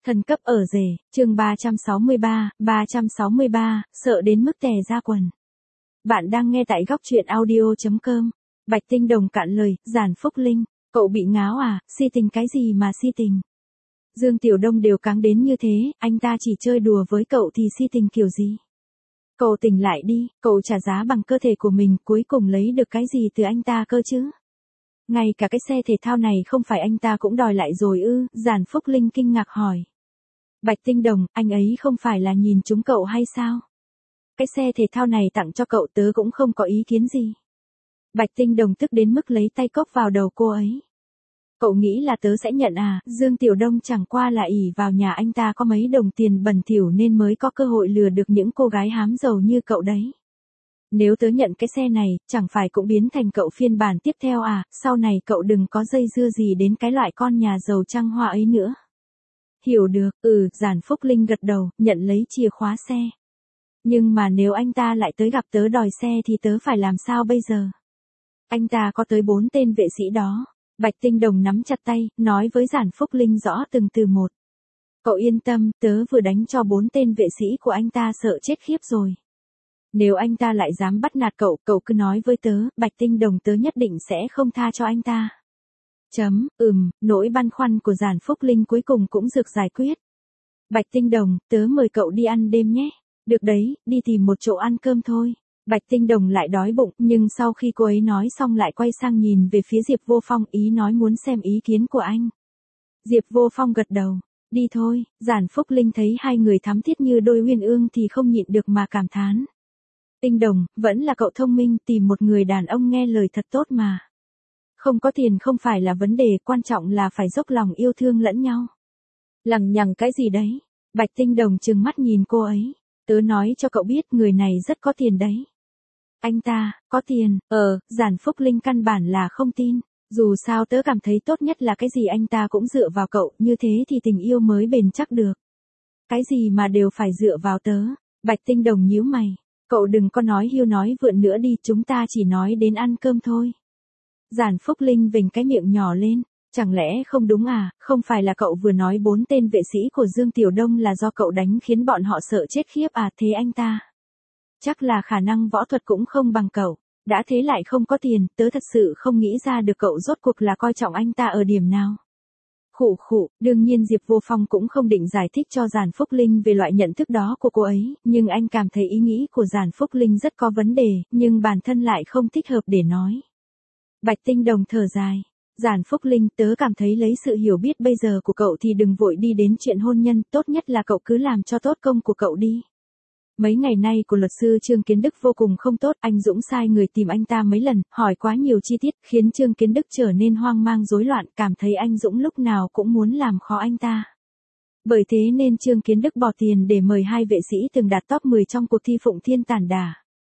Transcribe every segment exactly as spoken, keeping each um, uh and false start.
Thần cấp ở rể, chương ba trăm sáu mươi ba, ba trăm sáu mươi ba, sợ đến mức tè ra quần. Bạn đang nghe tại góc truyện audio chấm com. Bạch Tinh Đồng cạn lời, Giản Phúc Linh, cậu bị ngáo à, si tình cái gì mà si tình. Dương Tiểu Đông đều cáng đến như thế, anh ta chỉ chơi đùa với cậu thì si tình kiểu gì. Cậu tỉnh lại đi, cậu trả giá bằng cơ thể của mình, cuối cùng lấy được cái gì từ anh ta cơ chứ. Ngay cả cái xe thể thao này không phải anh ta cũng đòi lại rồi ư, Giản Phúc Linh kinh ngạc hỏi. Bạch Tinh Đồng, anh ấy không phải là nhìn trúng cậu hay sao? Cái xe thể thao này tặng cho cậu, tớ cũng không có ý kiến gì. Bạch Tinh Đồng tức đến mức lấy tay cốc vào đầu cô ấy. Cậu nghĩ là tớ sẽ nhận à? Dương Tiểu Đông chẳng qua là ỷ vào nhà anh ta có mấy đồng tiền bẩn thỉu nên mới có cơ hội lừa được những cô gái hám giàu như cậu đấy. Nếu tớ nhận cái xe này, chẳng phải cũng biến thành cậu phiên bản tiếp theo à? Sau này cậu đừng có dây dưa gì đến cái loại con nhà giàu trăng hoa ấy nữa. Hiểu được, ừ, Giản Phúc Linh gật đầu, nhận lấy chìa khóa xe. Nhưng mà nếu anh ta lại tới gặp tớ đòi xe thì tớ phải làm sao bây giờ? Anh ta có tới bốn tên vệ sĩ đó. Bạch Tinh Đồng nắm chặt tay, nói với Giản Phúc Linh rõ từng từ một. Cậu yên tâm, tớ vừa đánh cho bốn tên vệ sĩ của anh ta sợ chết khiếp rồi. Nếu anh ta lại dám bắt nạt cậu, cậu cứ nói với tớ, Bạch Tinh Đồng tớ nhất định sẽ không tha cho anh ta. Chấm, ừm, nỗi băn khoăn của Giản Phúc Linh cuối cùng cũng được giải quyết. Bạch Tinh Đồng, tớ mời cậu đi ăn đêm nhé. Được đấy, đi tìm một chỗ ăn cơm thôi. Bạch Tinh Đồng lại đói bụng, nhưng sau khi cô ấy nói xong lại quay sang nhìn về phía Diệp Vô Phong, ý nói muốn xem ý kiến của anh. Diệp Vô Phong gật đầu, đi thôi. Giản Phúc Linh thấy hai người thắm thiết như đôi uyên ương thì không nhịn được mà cảm thán. Tinh Đồng, vẫn là cậu thông minh, tìm một người đàn ông nghe lời thật tốt mà. Không có tiền không phải là vấn đề, quan trọng là phải dốc lòng yêu thương lẫn nhau. Lằng nhằng cái gì đấy? Bạch Tinh Đồng trừng mắt nhìn cô ấy. Tớ nói cho cậu biết, người này rất có tiền đấy. Anh ta, có tiền, ờ, Giản Phúc Linh căn bản là không tin. Dù sao tớ cảm thấy tốt nhất là cái gì anh ta cũng dựa vào cậu, như thế thì tình yêu mới bền chắc được. Cái gì mà đều phải dựa vào tớ. Bạch Tinh Đồng nhíu mày. Cậu đừng có nói hiu nói vượn nữa đi, chúng ta chỉ nói đến ăn cơm thôi. Giản Phúc Linh vểnh cái miệng nhỏ lên. Chẳng lẽ không đúng à, không phải là cậu vừa nói bốn tên vệ sĩ của Dương Tiểu Đông là do cậu đánh khiến bọn họ sợ chết khiếp à, thế anh ta? Chắc là khả năng võ thuật cũng không bằng cậu, đã thế lại không có tiền, tớ thật sự không nghĩ ra được cậu rốt cuộc là coi trọng anh ta ở điểm nào. Khụ khụ, đương nhiên Diệp Vô Phong cũng không định giải thích cho Giản Phúc Linh về loại nhận thức đó của cô ấy, nhưng anh cảm thấy ý nghĩ của Giản Phúc Linh rất có vấn đề, nhưng bản thân lại không thích hợp để nói. Bạch Tinh Đồng thở dài. Giản Phúc Linh, tớ cảm thấy lấy sự hiểu biết bây giờ của cậu thì đừng vội đi đến chuyện hôn nhân, tốt nhất là cậu cứ làm cho tốt công của cậu đi. Mấy ngày nay của luật sư Trương Kiến Đức vô cùng không tốt, anh Dũng sai người tìm anh ta mấy lần, hỏi quá nhiều chi tiết, khiến Trương Kiến Đức trở nên hoang mang rối loạn, cảm thấy anh Dũng lúc nào cũng muốn làm khó anh ta. Bởi thế nên Trương Kiến Đức bỏ tiền để mời hai vệ sĩ từng đạt top mười trong cuộc thi Phụng Thiên Tản Đả.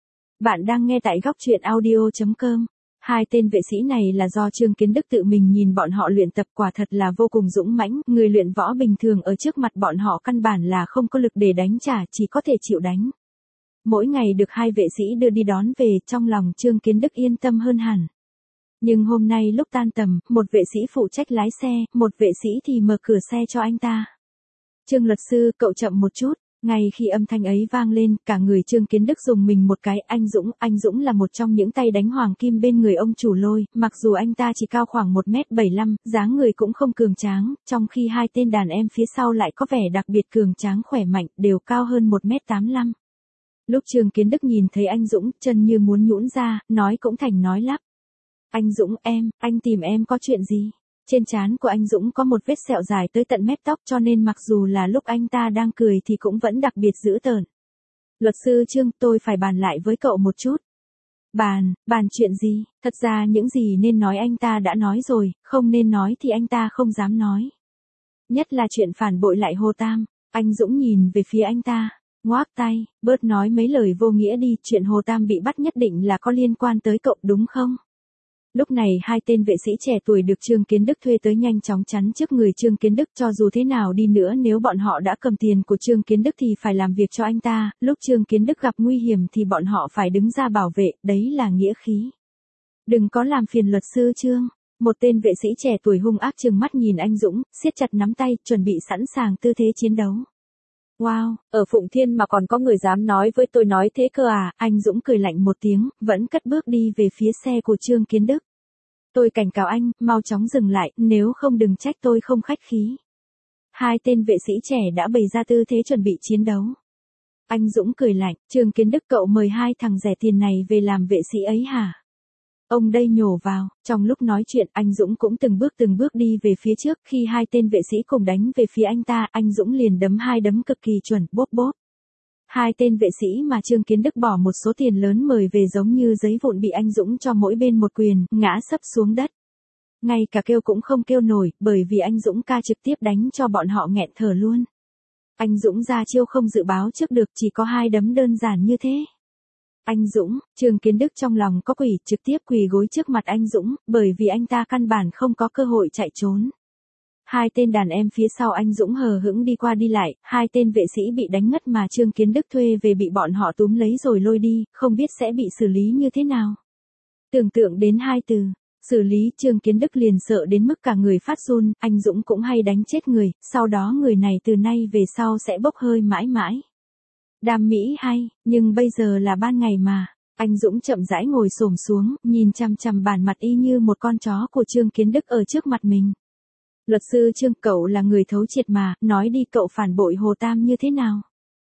Bạn đang nghe tại góc truyện audio chấm com. Hai tên vệ sĩ này là do Trương Kiến Đức tự mình nhìn bọn họ luyện tập, quả thật là vô cùng dũng mãnh, người luyện võ bình thường ở trước mặt bọn họ căn bản là không có lực để đánh trả, chỉ có thể chịu đánh. Mỗi ngày được hai vệ sĩ đưa đi đón về, trong lòng Trương Kiến Đức yên tâm hơn hẳn. Nhưng hôm nay lúc tan tầm, một vệ sĩ phụ trách lái xe, một vệ sĩ thì mở cửa xe cho anh ta. Trương luật sư, cậu chậm một chút. Ngay khi âm thanh ấy vang lên, cả người Trương Kiến Đức dùng mình một cái, anh Dũng, anh Dũng là một trong những tay đánh hoàng kim bên người ông chủ Lôi, mặc dù anh ta chỉ cao khoảng một mét bảy mươi lăm, dáng người cũng không cường tráng, trong khi hai tên đàn em phía sau lại có vẻ đặc biệt cường tráng khỏe mạnh, đều cao hơn một mét tám mươi lăm. Lúc Trương Kiến Đức nhìn thấy anh Dũng, chân như muốn nhũn ra, nói cũng thành nói lắp. Anh Dũng, em, anh tìm em có chuyện gì? Trên trán của anh Dũng có một vết sẹo dài tới tận mép tóc, cho nên mặc dù là lúc anh ta đang cười thì cũng vẫn đặc biệt dữ tợn. Luật sư Trương, tôi phải bàn lại với cậu một chút. Bàn, bàn chuyện gì? Thật ra những gì nên nói anh ta đã nói rồi, không nên nói thì anh ta không dám nói. Nhất là chuyện phản bội lại Hồ Tam. Anh Dũng nhìn về phía anh ta, ngoác tay, bớt nói mấy lời vô nghĩa đi, chuyện Hồ Tam bị bắt nhất định là có liên quan tới cậu đúng không? Lúc này hai tên vệ sĩ trẻ tuổi được Trương Kiến Đức thuê tới nhanh chóng chắn trước người Trương Kiến Đức, cho dù thế nào đi nữa nếu bọn họ đã cầm tiền của Trương Kiến Đức thì phải làm việc cho anh ta, lúc Trương Kiến Đức gặp nguy hiểm thì bọn họ phải đứng ra bảo vệ, đấy là nghĩa khí. Đừng có làm phiền luật sư Trương. Một tên vệ sĩ trẻ tuổi hung ác trừng mắt nhìn anh Dũng, siết chặt nắm tay, chuẩn bị sẵn sàng tư thế chiến đấu. Wow, ở Phụng Thiên mà còn có người dám nói với tôi nói thế cơ à? Anh Dũng cười lạnh một tiếng, vẫn cất bước đi về phía xe của Trương Kiến Đức. Tôi cảnh cáo anh, mau chóng dừng lại, nếu không đừng trách tôi không khách khí. Hai tên vệ sĩ trẻ đã bày ra tư thế chuẩn bị chiến đấu. Anh Dũng cười lạnh, Trương Kiến Đức cậu mời hai thằng rẻ tiền này về làm vệ sĩ ấy hả? Ông đây nhổ vào, trong lúc nói chuyện anh Dũng cũng từng bước từng bước đi về phía trước, khi hai tên vệ sĩ cùng đánh về phía anh ta, anh Dũng liền đấm hai đấm cực kỳ chuẩn, bốp bốp. Hai tên vệ sĩ mà Trương Kiến Đức bỏ một số tiền lớn mời về giống như giấy vụn bị anh Dũng cho mỗi bên một quyền, ngã sấp xuống đất. Ngay cả kêu cũng không kêu nổi, bởi vì anh Dũng ca trực tiếp đánh cho bọn họ nghẹn thở luôn. Anh Dũng ra chiêu không dự báo trước được, chỉ có hai đấm đơn giản như thế. Anh Dũng, Trương Kiến Đức trong lòng có quỷ, trực tiếp quỳ gối trước mặt anh Dũng, bởi vì anh ta căn bản không có cơ hội chạy trốn. Hai tên đàn em phía sau anh Dũng hờ hững đi qua đi lại, hai tên vệ sĩ bị đánh ngất mà Trương Kiến Đức thuê về bị bọn họ túm lấy rồi lôi đi, không biết sẽ bị xử lý như thế nào. Tưởng tượng đến hai từ, xử lý, Trương Kiến Đức liền sợ đến mức cả người phát run, anh Dũng cũng hay đánh chết người, sau đó người này từ nay về sau sẽ bốc hơi mãi mãi. Đam mỹ hay, nhưng bây giờ là ban ngày mà. Anh Dũng chậm rãi ngồi xổm xuống, nhìn chằm chằm bản mặt y như một con chó của Trương Kiến Đức ở trước mặt mình. Luật sư Trương, cậu là người thấu triệt mà, nói đi cậu phản bội Hồ Tam như thế nào?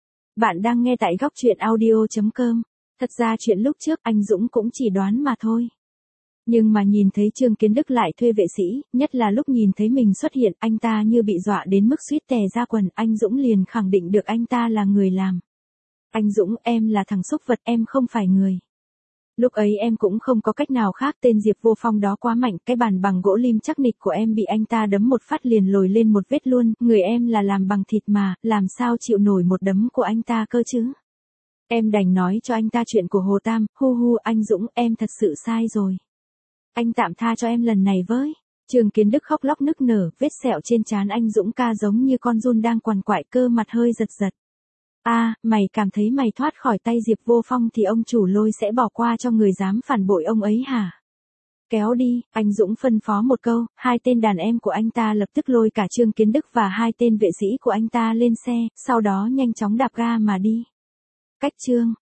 Bạn đang nghe tại góc truyện audio chấm com. Thật ra chuyện lúc trước anh Dũng cũng chỉ đoán mà thôi. Nhưng mà nhìn thấy Trương Kiến Đức lại thuê vệ sĩ, nhất là lúc nhìn thấy mình xuất hiện, anh ta như bị dọa đến mức suýt tè ra quần, anh Dũng liền khẳng định được anh ta là người làm. Anh Dũng, em là thằng xúc vật, em không phải người. Lúc ấy em cũng không có cách nào khác, tên Diệp Vô Phong đó quá mạnh, cái bàn bằng gỗ lim chắc nịch của em bị anh ta đấm một phát liền lồi lên một vết luôn, người em là làm bằng thịt mà, làm sao chịu nổi một đấm của anh ta cơ chứ. Em đành nói cho anh ta chuyện của Hồ Tam, hu hu anh Dũng, em thật sự sai rồi. Anh tạm tha cho em lần này với. Trương Kiến Đức khóc lóc nức nở, vết sẹo trên trán anh Dũng ca giống như con giun đang quằn quại, cơ mặt hơi giật giật. A, à, mày cảm thấy mày thoát khỏi tay Diệp Vô Phong thì ông chủ Lôi sẽ bỏ qua cho người dám phản bội ông ấy hả? Kéo đi, anh Dũng phân phó một câu, hai tên đàn em của anh ta lập tức lôi cả Trương Kiến Đức và hai tên vệ sĩ của anh ta lên xe, sau đó nhanh chóng đạp ga mà đi. Cách Trương